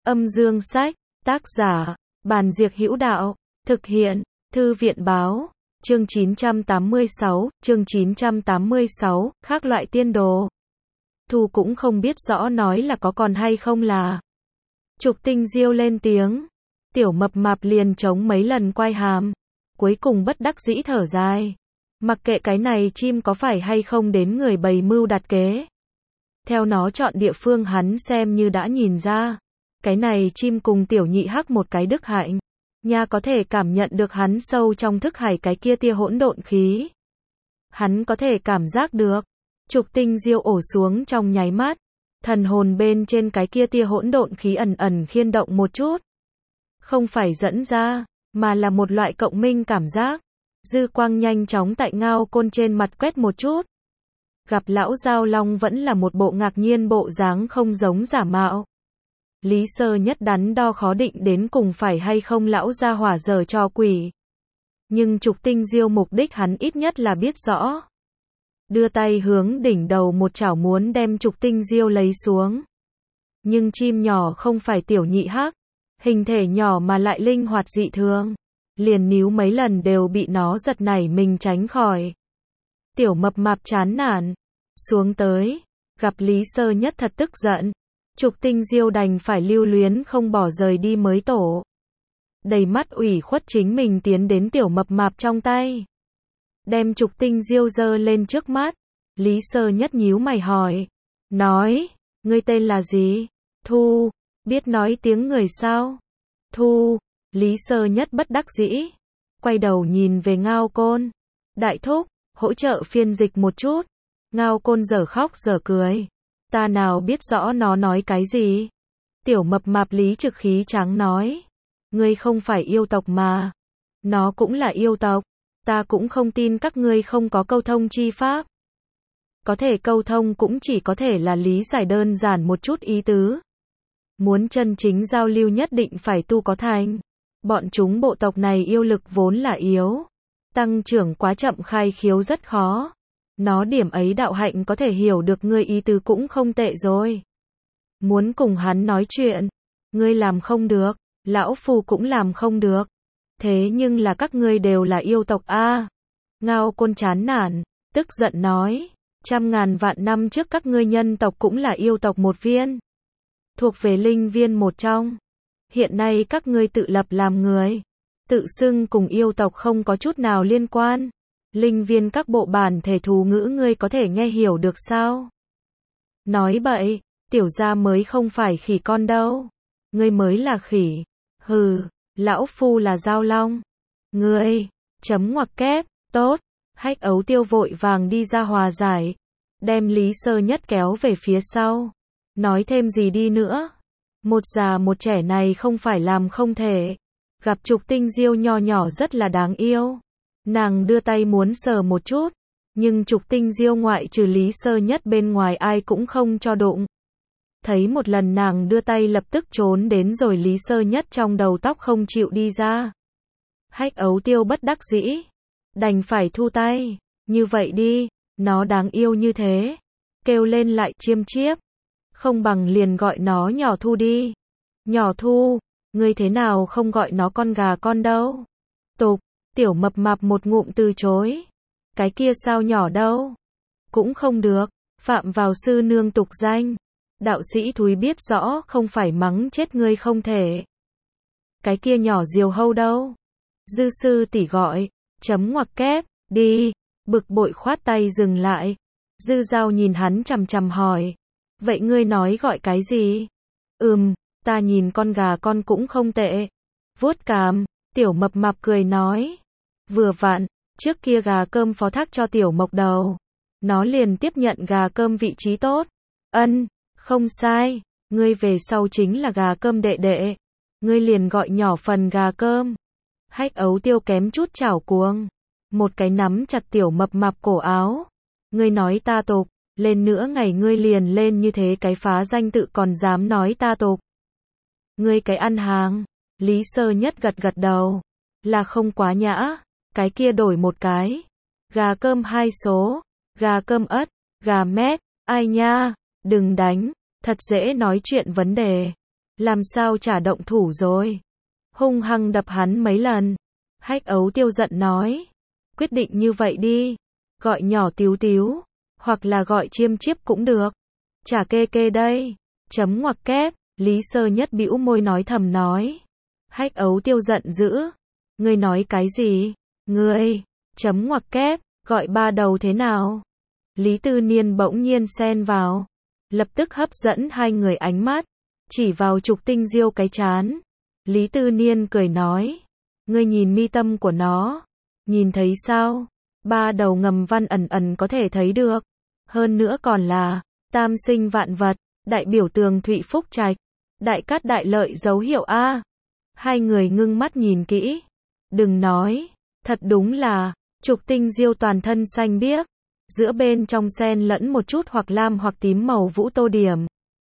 Âm dương sách, tác giả, Bàn Diệc Hữu Đạo, thực hiện, Thư viện báo, chương 986, khác loại tiên đồ. Thu cũng không biết rõ nói là có còn hay không là. Trục Tinh Diêu lên tiếng, Tiểu Mập Mạp liền chống mấy lần quay hàm, cuối cùng bất đắc dĩ thở dài. Mặc kệ cái này chim có phải hay không đến người bày mưu đặt kế. Theo nó chọn địa phương hắn xem như đã nhìn ra. Cái này chim cùng Tiểu Nhị Hắc một cái đức hạnh. Nha có thể cảm nhận được hắn sâu trong thức hải cái kia tia hỗn độn khí. Hắn có thể cảm giác được. Trục Tinh Diêu ổ xuống trong nháy mắt. Thần hồn bên trên cái kia tia hỗn độn khí ẩn ẩn khiên động một chút. Không phải dẫn ra, mà là một loại cộng minh cảm giác. Dư quang nhanh chóng tại Ngao Côn trên mặt quét một chút. Gặp lão Giao Long vẫn là một bộ ngạc nhiên bộ dáng không giống giả mạo. Lý Sơ Nhất đắn đo khó định đến cùng phải hay không lão gia hỏa giở trò quỷ. Nhưng Trục Tinh Diêu mục đích hắn ít nhất là biết rõ. Đưa tay hướng đỉnh đầu một chảo muốn đem Trục Tinh Diêu lấy xuống. Nhưng chim nhỏ không phải Tiểu Nhị Hắc, hình thể nhỏ mà lại linh hoạt dị thường, liền níu mấy lần đều bị nó giật nảy mình tránh khỏi. Tiểu Mập Mạp chán nản, xuống tới, gặp Lý Sơ Nhất thật tức giận. Trục Tinh Diêu đành phải lưu luyến không bỏ rời đi mới tổ. Đầy mắt ủy khuất chính mình tiến đến Tiểu Mập Mạp trong tay. Đem Trục Tinh Diêu giơ lên trước mắt. Lý Sơ Nhất nhíu mày hỏi. Nói, ngươi tên là gì? Thu, biết nói tiếng người sao? Thu, Lý Sơ Nhất bất đắc dĩ. Quay đầu nhìn về Ngao Côn. Đại thúc, hỗ trợ phiên dịch một chút. Ngao Côn dở khóc dở cười. Ta nào biết rõ nó nói cái gì? Tiểu Mập Mạp lý trực khí tráng nói. Ngươi không phải yêu tộc mà. Nó cũng là yêu tộc. Ta cũng không tin các ngươi không có câu thông chi pháp. Có thể câu thông cũng chỉ có thể là lý giải đơn giản một chút ý tứ. Muốn chân chính giao lưu nhất định phải tu có thành. Bọn chúng bộ tộc này yêu lực vốn là yếu. Tăng trưởng quá chậm khai khiếu rất khó. Nó điểm ấy đạo hạnh có thể hiểu được ngươi ý tứ cũng không tệ rồi. Muốn cùng hắn nói chuyện. Ngươi làm không được. Lão Phu cũng làm không được. Thế nhưng là các ngươi đều là yêu tộc a. Ngao Côn chán nản, tức giận nói. 100.000 vạn năm trước các ngươi nhân tộc cũng là yêu tộc một viên. Thuộc về linh viên một trong. Hiện nay các ngươi tự lập làm người. Tự xưng cùng yêu tộc không có chút nào liên quan. Linh viên các bộ bản thể thú ngữ ngươi có thể nghe hiểu được sao? Nói bậy, tiểu gia mới không phải khỉ con đâu. Ngươi mới là khỉ. Hừ, lão Phu là Giao Long. Ngươi, chấm ngoặc kép, tốt. Hách Ấu Tiêu vội vàng đi ra hòa giải. Đem Lý Sơ Nhất kéo về phía sau. Nói thêm gì đi nữa. Một già một trẻ này không phải làm không thể. Gặp Trục Tinh Diêu nho nhỏ rất là đáng yêu. Nàng đưa tay muốn sờ một chút. Nhưng Trục Tinh Diêu ngoại trừ Lý Sơ Nhất bên ngoài ai cũng không cho đụng. Thấy một lần nàng đưa tay lập tức trốn đến rồi Lý Sơ Nhất trong đầu tóc không chịu đi ra. Hách Ấu Tiêu bất đắc dĩ. Đành phải thu tay. Như vậy đi, nó đáng yêu như thế. Kêu lên lại chiêm chiếp. Không bằng liền gọi nó Nhỏ Thu đi. Nhỏ Thu, ngươi thế nào không gọi nó con gà con đâu? Tục, Tiểu Mập Mạp một ngụm từ chối. Cái kia sao nhỏ đâu? Cũng không được, phạm vào sư nương tục danh. Đạo sĩ thúi biết rõ không phải mắng chết ngươi không thể. Cái kia nhỏ diều hâu đâu? Dư sư tỷ gọi, chấm ngoặc kép, đi, bực bội khoát tay dừng lại. Dư Giao nhìn hắn chằm chằm hỏi. Vậy ngươi nói gọi cái gì? Ta nhìn con gà con cũng không tệ. Vuốt cằm, Tiểu Mập Mạp cười nói. Vừa vặn, trước kia gà cơm phó thác cho Tiểu Mộc Đầu. Nó liền tiếp nhận gà cơm vị trí tốt. Không sai, ngươi về sau chính là gà cơm đệ đệ. Ngươi liền gọi nhỏ phần gà cơm. Hách Ấu Tiêu kém chút chảo cuồng. Một cái nắm chặt Tiểu Mập Mạp cổ áo. Ngươi nói ta tục, lên nữa ngày ngươi liền lên như thế cái phá danh tự còn dám nói ta tục. Ngươi cái ăn hàng. Lý Sơ Nhất gật gật đầu. Là không quá nhã. Cái kia đổi một cái. Gà cơm 2 số. Gà cơm ất. Gà mét. Ai nha. Đừng đánh. Thật dễ nói chuyện vấn đề. Làm sao chả động thủ rồi. Hung hăng đập hắn mấy lần. Hách Ấu Tiêu giận nói. Quyết định như vậy đi. Gọi nhỏ Tíu Tíu. Hoặc là gọi Chiêm Chiếp cũng được. Chả kê kê đây. Chấm ngoặc kép. Lý Sơ Nhất bĩu môi nói thầm nói. Hách Ấu Tiêu giận dữ. Ngươi nói cái gì? Ngươi. Chấm ngoặc kép. Gọi ba đầu thế nào? Lý Tư Niên bỗng nhiên xen vào. Lập tức hấp dẫn hai người ánh mắt. Chỉ vào Trục Tinh Diêu cái trán. Lý Tư Niên cười nói. Ngươi nhìn mi tâm của nó. Nhìn thấy sao? Ba đầu ngầm văn ẩn ẩn có thể thấy được. Hơn nữa còn là tam sinh vạn vật, đại biểu tường thụy phúc trạch, đại cát đại lợi dấu hiệu A. Hai người ngưng mắt nhìn kỹ. Đừng nói. Thật đúng là Trục Tinh Diêu toàn thân xanh biếc. Giữa bên trong xen lẫn một chút hoặc lam hoặc tím màu vũ tô điểm.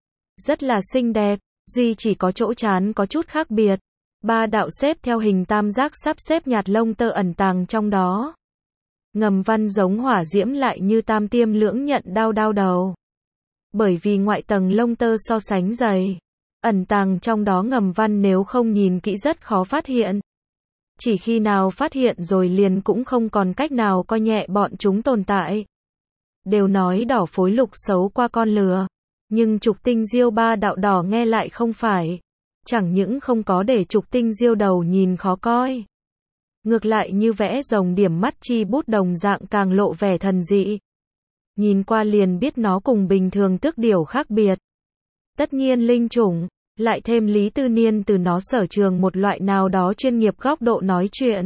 Rất là xinh đẹp. Duy chỉ có chỗ trán có chút khác biệt. Ba đạo xếp theo hình tam giác sắp xếp nhạt lông tơ ẩn tàng trong đó. Ngầm văn giống hỏa diễm lại như tam tiêm lưỡng nhận đao đao đầu. Bởi vì ngoại tầng lông tơ so sánh dày, ẩn tàng trong đó ngầm văn nếu không nhìn kỹ rất khó phát hiện. Chỉ khi nào phát hiện rồi liền cũng không còn cách nào coi nhẹ bọn chúng tồn tại. Đều nói đỏ phối lục xấu qua con lừa. Nhưng Trục Tinh Diêu ba đạo đỏ nghe lại không phải. Chẳng những không có để Trục Tinh Diêu đầu nhìn khó coi. Ngược lại như vẽ rồng điểm mắt chi bút đồng dạng càng lộ vẻ thần dị. Nhìn qua liền biết nó cùng bình thường tước điểu khác biệt. Tất nhiên linh chủng, lại thêm Lý Tư Niên từ nó sở trường một loại nào đó chuyên nghiệp góc độ nói chuyện.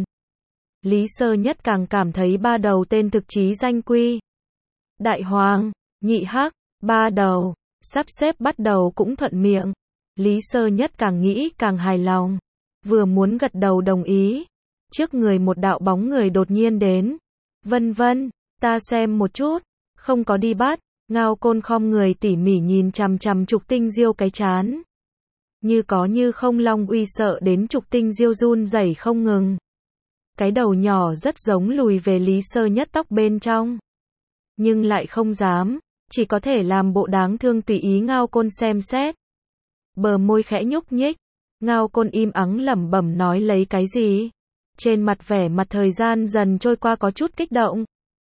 Lý Sơ Nhất càng cảm thấy ba đầu tên thực chí danh quy. Đại Hoàng, Nhị Hắc, ba đầu, sắp xếp bắt đầu cũng thuận miệng. Lý Sơ Nhất càng nghĩ càng hài lòng. Vừa muốn gật đầu đồng ý. Trước người một đạo bóng người đột nhiên đến. Vân Vân, ta xem một chút. Không có đi bắt. Ngao Côn khom người tỉ mỉ nhìn chằm chằm Trục Tinh Diêu cái chán. Như có như không long uy sợ đến Trục Tinh Diêu run rẩy không ngừng. Cái đầu nhỏ rất giống lùi về Lý Sơ Nhất tóc bên trong. Nhưng lại không dám. Chỉ có thể làm bộ đáng thương tùy ý Ngao Côn xem xét. Bờ môi khẽ nhúc nhích. Ngao Côn im ắng lẩm bẩm nói lấy cái gì. Trên mặt vẻ mặt thời gian dần trôi qua có chút kích động.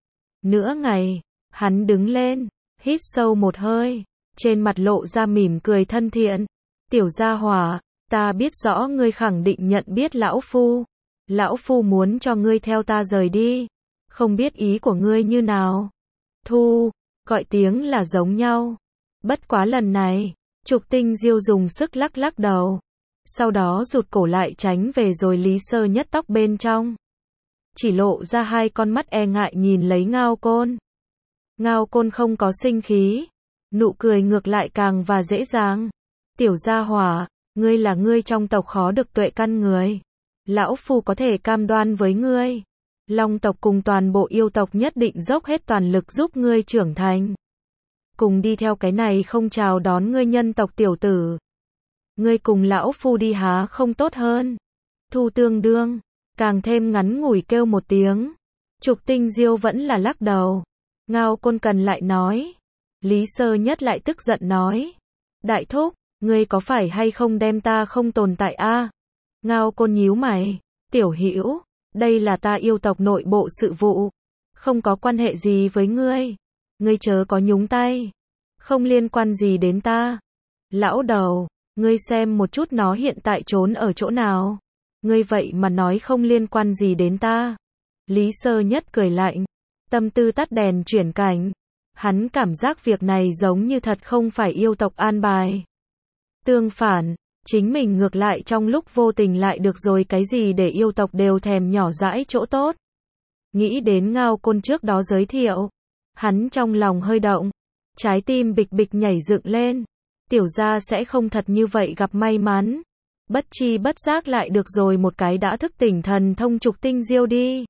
Nửa ngày, hắn đứng lên, hít sâu một hơi, trên mặt lộ ra mỉm cười thân thiện. Tiểu gia hỏa, ta biết rõ ngươi khẳng định nhận biết lão phu. Lão phu muốn cho ngươi theo ta rời đi. Không biết ý của ngươi như nào. Thu, gọi tiếng là giống nhau. Bất quá lần này, Trục Tinh Diêu dùng sức lắc lắc đầu. Sau đó rụt cổ lại tránh về rồi Lý Sơ Nhất tóc bên trong. Chỉ lộ ra hai con mắt e ngại nhìn lấy Ngao Côn. Ngao Côn không có sinh khí. Nụ cười ngược lại càng và dễ dàng. Tiểu gia hỏa, ngươi là ngươi trong tộc khó được tuệ căn người. Lão phu có thể cam đoan với ngươi. Long tộc cùng toàn bộ yêu tộc nhất định dốc hết toàn lực giúp ngươi trưởng thành. Cùng đi theo cái này không chào đón ngươi nhân tộc tiểu tử. Ngươi cùng lão phu đi há không tốt hơn. Thu tương đương, càng thêm ngắn ngủi kêu một tiếng. Trục Tinh Diêu vẫn là lắc đầu. Ngao Côn cần lại nói. Lý Sơ Nhất lại tức giận nói. Đại thúc, ngươi có phải hay không đem ta không tồn tại a? Ngao Côn nhíu mày. Tiểu Hữu, đây là ta yêu tộc nội bộ sự vụ. Không có quan hệ gì với ngươi. Ngươi chớ có nhúng tay. Không liên quan gì đến ta. Lão đầu, ngươi xem một chút nó hiện tại trốn ở chỗ nào. Ngươi vậy mà nói không liên quan gì đến ta. Lý Sơ Nhất cười lạnh. Tâm tư tắt đèn chuyển cảnh. Hắn cảm giác việc này giống như thật không phải yêu tộc an bài. Tương phản, chính mình ngược lại trong lúc vô tình lại được rồi cái gì để yêu tộc đều thèm nhỏ dãi chỗ tốt. Nghĩ đến Ngao Côn trước đó giới thiệu. Hắn trong lòng hơi động. Trái tim bịch bịch nhảy dựng lên. Tiểu gia sẽ không thật như vậy gặp may mắn. Bất chi bất giác lại được rồi một cái đã thức tỉnh thần thông Trục Tinh Diêu đi.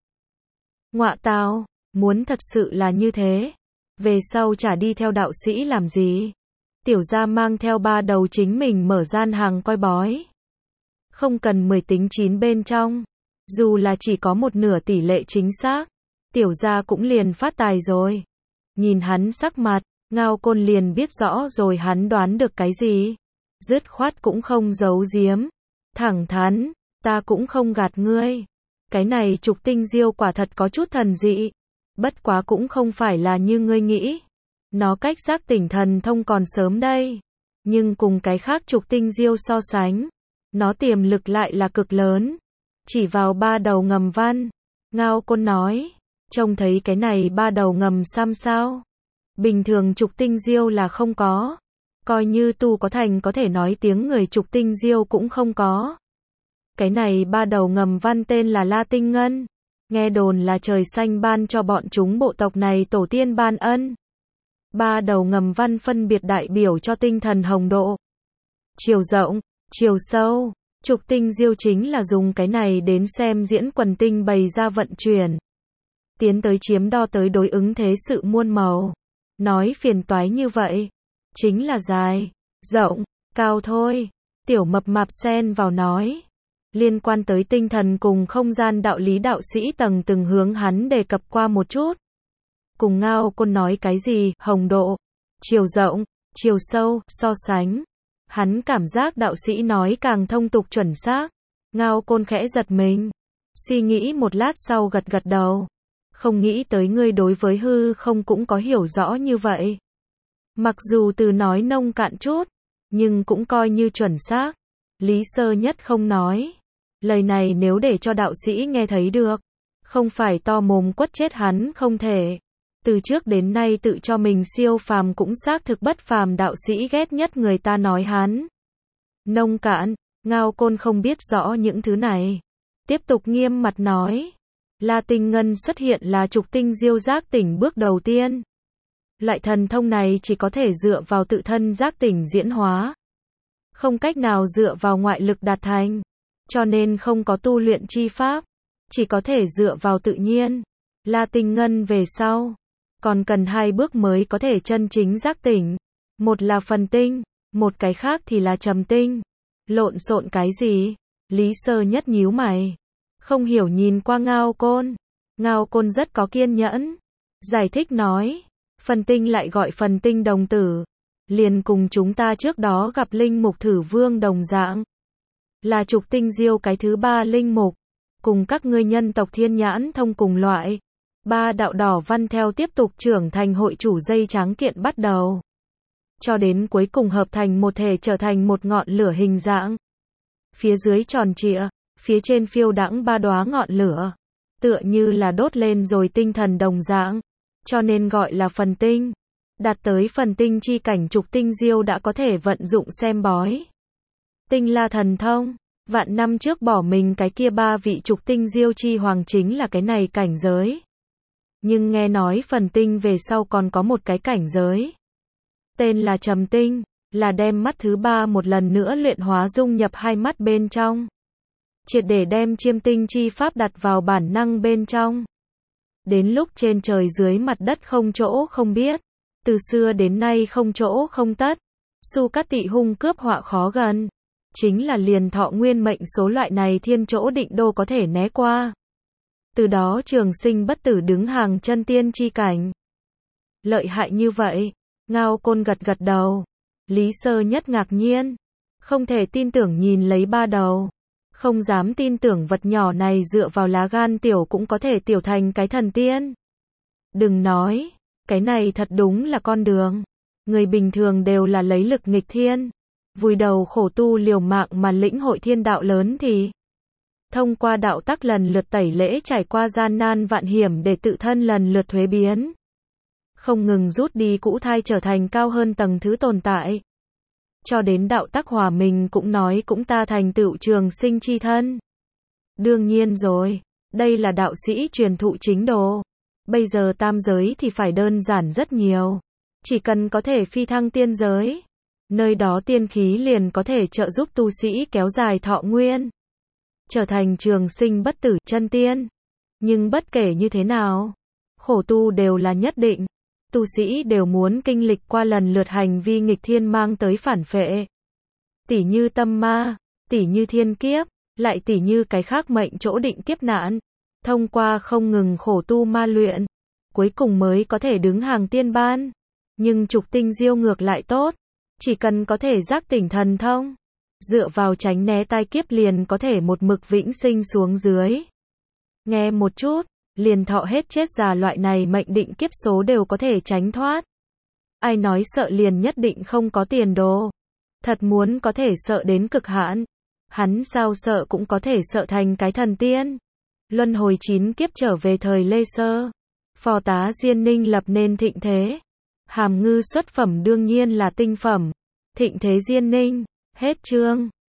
Ngọa tào, muốn thật sự là như thế. Về sau chả đi theo đạo sĩ làm gì. Tiểu gia mang theo ba đầu chính mình mở gian hàng coi bói. Không cần 10 tính 9 bên trong. Dù là chỉ có một nửa tỷ lệ chính xác. Tiểu gia cũng liền phát tài rồi. Nhìn hắn sắc mặt, Ngao Côn liền biết rõ rồi hắn đoán được cái gì. dứt khoát cũng không giấu giếm, thẳng thắn, ta cũng không gạt ngươi. Cái này Trục Tinh Diêu quả thật có chút thần dị, bất quá cũng không phải là như ngươi nghĩ. Nó cách giác tỉnh thần thông còn sớm đây, nhưng cùng cái khác Trục Tinh Diêu so sánh, nó tiềm lực lại là cực lớn. Chỉ vào ba đầu ngầm văn, Ngao Côn nói, trông thấy cái này ba đầu ngầm xăm sao? Bình thường Trục Tinh Diêu là không có, coi như tu có thành có thể nói tiếng người Trục Tinh Diêu cũng không có. Cái này ba đầu ngầm văn tên là La Tinh Ngân, nghe đồn là trời xanh ban cho bọn chúng bộ tộc này tổ tiên ban ân. Ba đầu ngầm văn phân biệt đại biểu cho tinh thần hồng độ, chiều rộng, chiều sâu. Trục Tinh Diêu chính là dùng cái này đến xem diễn quần tinh bày ra vận chuyển, tiến tới chiếm đo tới đối ứng thế sự muôn màu. Nói phiền toái như vậy, chính là dài, rộng, cao thôi. Tiểu Mập Mạp xen vào nói, liên quan tới tinh thần cùng không gian đạo lý đạo sĩ tầng từng hướng hắn đề cập qua một chút. Cùng Ngao Côn nói cái gì, hồng độ, chiều rộng, chiều sâu, so sánh. Hắn cảm giác đạo sĩ nói càng thông tục chuẩn xác. Ngao Côn khẽ giật mình, suy nghĩ một lát sau gật gật đầu. Không nghĩ tới ngươi đối với hư không cũng có hiểu rõ như vậy. Mặc dù từ nói nông cạn chút, nhưng cũng coi như chuẩn xác. Lý Sơ Nhất không nói. Lời này nếu để cho đạo sĩ nghe thấy được, không phải to mồm quất chết hắn không thể. Từ trước đến nay tự cho mình siêu phàm cũng xác thực bất phàm, đạo sĩ ghét nhất người ta nói hắn nông cạn. Ngao Côn không biết rõ những thứ này, tiếp tục nghiêm mặt nói, La Tinh Ngân xuất hiện là Trục Tinh Diêu giác tỉnh bước đầu tiên. Loại thần thông này chỉ có thể dựa vào tự thân giác tỉnh diễn hóa, không cách nào dựa vào ngoại lực đạt thành, cho nên không có tu luyện chi pháp, chỉ có thể dựa vào tự nhiên. La Tinh Ngân về sau còn cần 2 bước mới có thể chân chính giác tỉnh. Một là phần tinh, một cái khác thì là trầm tinh. Lộn xộn cái gì? Lý Sơ Nhất nhíu mày, không hiểu nhìn qua Ngao Côn. Ngao Côn rất có kiên nhẫn, giải thích nói, phần tinh lại gọi phần tinh đồng tử, liền cùng chúng ta trước đó gặp linh mục Thử Vương đồng dạng, là Trục Tinh Diêu cái thứ 3 linh mục, cùng các ngươi nhân tộc Thiên Nhãn Thông cùng loại. 3 đạo đỏ văn theo tiếp tục trưởng thành hội chủ dây trắng kiện bắt đầu, cho đến cuối cùng hợp thành một thể trở thành một ngọn lửa hình dạng. Phía dưới tròn trịa, phía trên phiêu đãng 3 đóa ngọn lửa, tựa như là đốt lên rồi tinh thần đồng dạng, cho nên gọi là phần tinh. Đạt tới phần tinh chi cảnh Trục Tinh Diêu đã có thể vận dụng xem bói. Tinh La thần thông, vạn năm trước bỏ mình cái kia 3 vị Trục Tinh Diêu chi hoàng chính là cái này cảnh giới. Nhưng nghe nói phần tinh về sau còn có một cái cảnh giới, tên là trầm tinh, là đem mắt thứ 3 một lần nữa luyện hóa dung nhập 2 mắt bên trong, triệt để đem chiêm tinh chi pháp đặt vào bản năng bên trong. Đến lúc trên trời dưới mặt đất không chỗ không biết, từ xưa đến nay không chỗ không tất, Su Cát Tị hung cướp họa khó gần, chính là liền thọ nguyên mệnh số loại này thiên chỗ định đô có thể né qua. Từ đó trường sinh bất tử đứng hàng chân tiên chi cảnh. Lợi hại như vậy. Ngao Côn gật gật đầu. Lý Sơ Nhất ngạc nhiên, không thể tin tưởng nhìn lấy 3 đầu, không dám tin tưởng vật nhỏ này dựa vào lá gan tiểu cũng có thể tiểu thành cái thần tiên. Đừng nói, cái này thật đúng là con đường. Người bình thường đều là lấy lực nghịch thiên, vùi đầu khổ tu liều mạng mà lĩnh hội thiên đạo lớn thì thông qua đạo tắc lần lượt tẩy lễ trải qua gian nan vạn hiểm để tự thân lần lượt thuế biến, không ngừng rút đi cũ thai trở thành cao hơn tầng thứ tồn tại. Cho đến đạo tắc hòa mình cũng nói cũng ta thành tựu trường sinh chi thân. Đương nhiên rồi, đây là đạo sĩ truyền thụ chính đồ. Bây giờ tam giới thì phải đơn giản rất nhiều. Chỉ cần có thể phi thăng tiên giới, nơi đó tiên khí liền có thể trợ giúp tu sĩ kéo dài thọ nguyên, trở thành trường sinh bất tử chân tiên. Nhưng bất kể như thế nào, khổ tu đều là nhất định. Tu sĩ đều muốn kinh lịch qua lần lượt hành vi nghịch thiên mang tới phản phệ. Tỉ như tâm ma, tỉ như thiên kiếp, lại tỉ như cái khác mệnh chỗ định kiếp nạn. Thông qua không ngừng khổ tu ma luyện, cuối cùng mới có thể đứng hàng tiên ban. Nhưng Trục Tinh Diêu ngược lại tốt, Chỉ cần có thể giác tỉnh thần thông, dựa vào tránh né tai kiếp liền có thể một mực vĩnh sinh xuống dưới. Nghe một chút, liền thọ hết chết già loại này mệnh định kiếp số đều có thể tránh thoát. Ai nói sợ liền nhất định không có tiền đồ. Thật muốn có thể sợ đến cực hạn. Hắn sao sợ cũng có thể sợ thành cái thần tiên. Luân hồi 9 kiếp trở về thời Lê Sơ. Phò tá Diên Ninh lập nên thịnh thế. Hàm Ngư xuất phẩm đương nhiên là tinh phẩm. Thịnh thế Diên Ninh. Hết chương.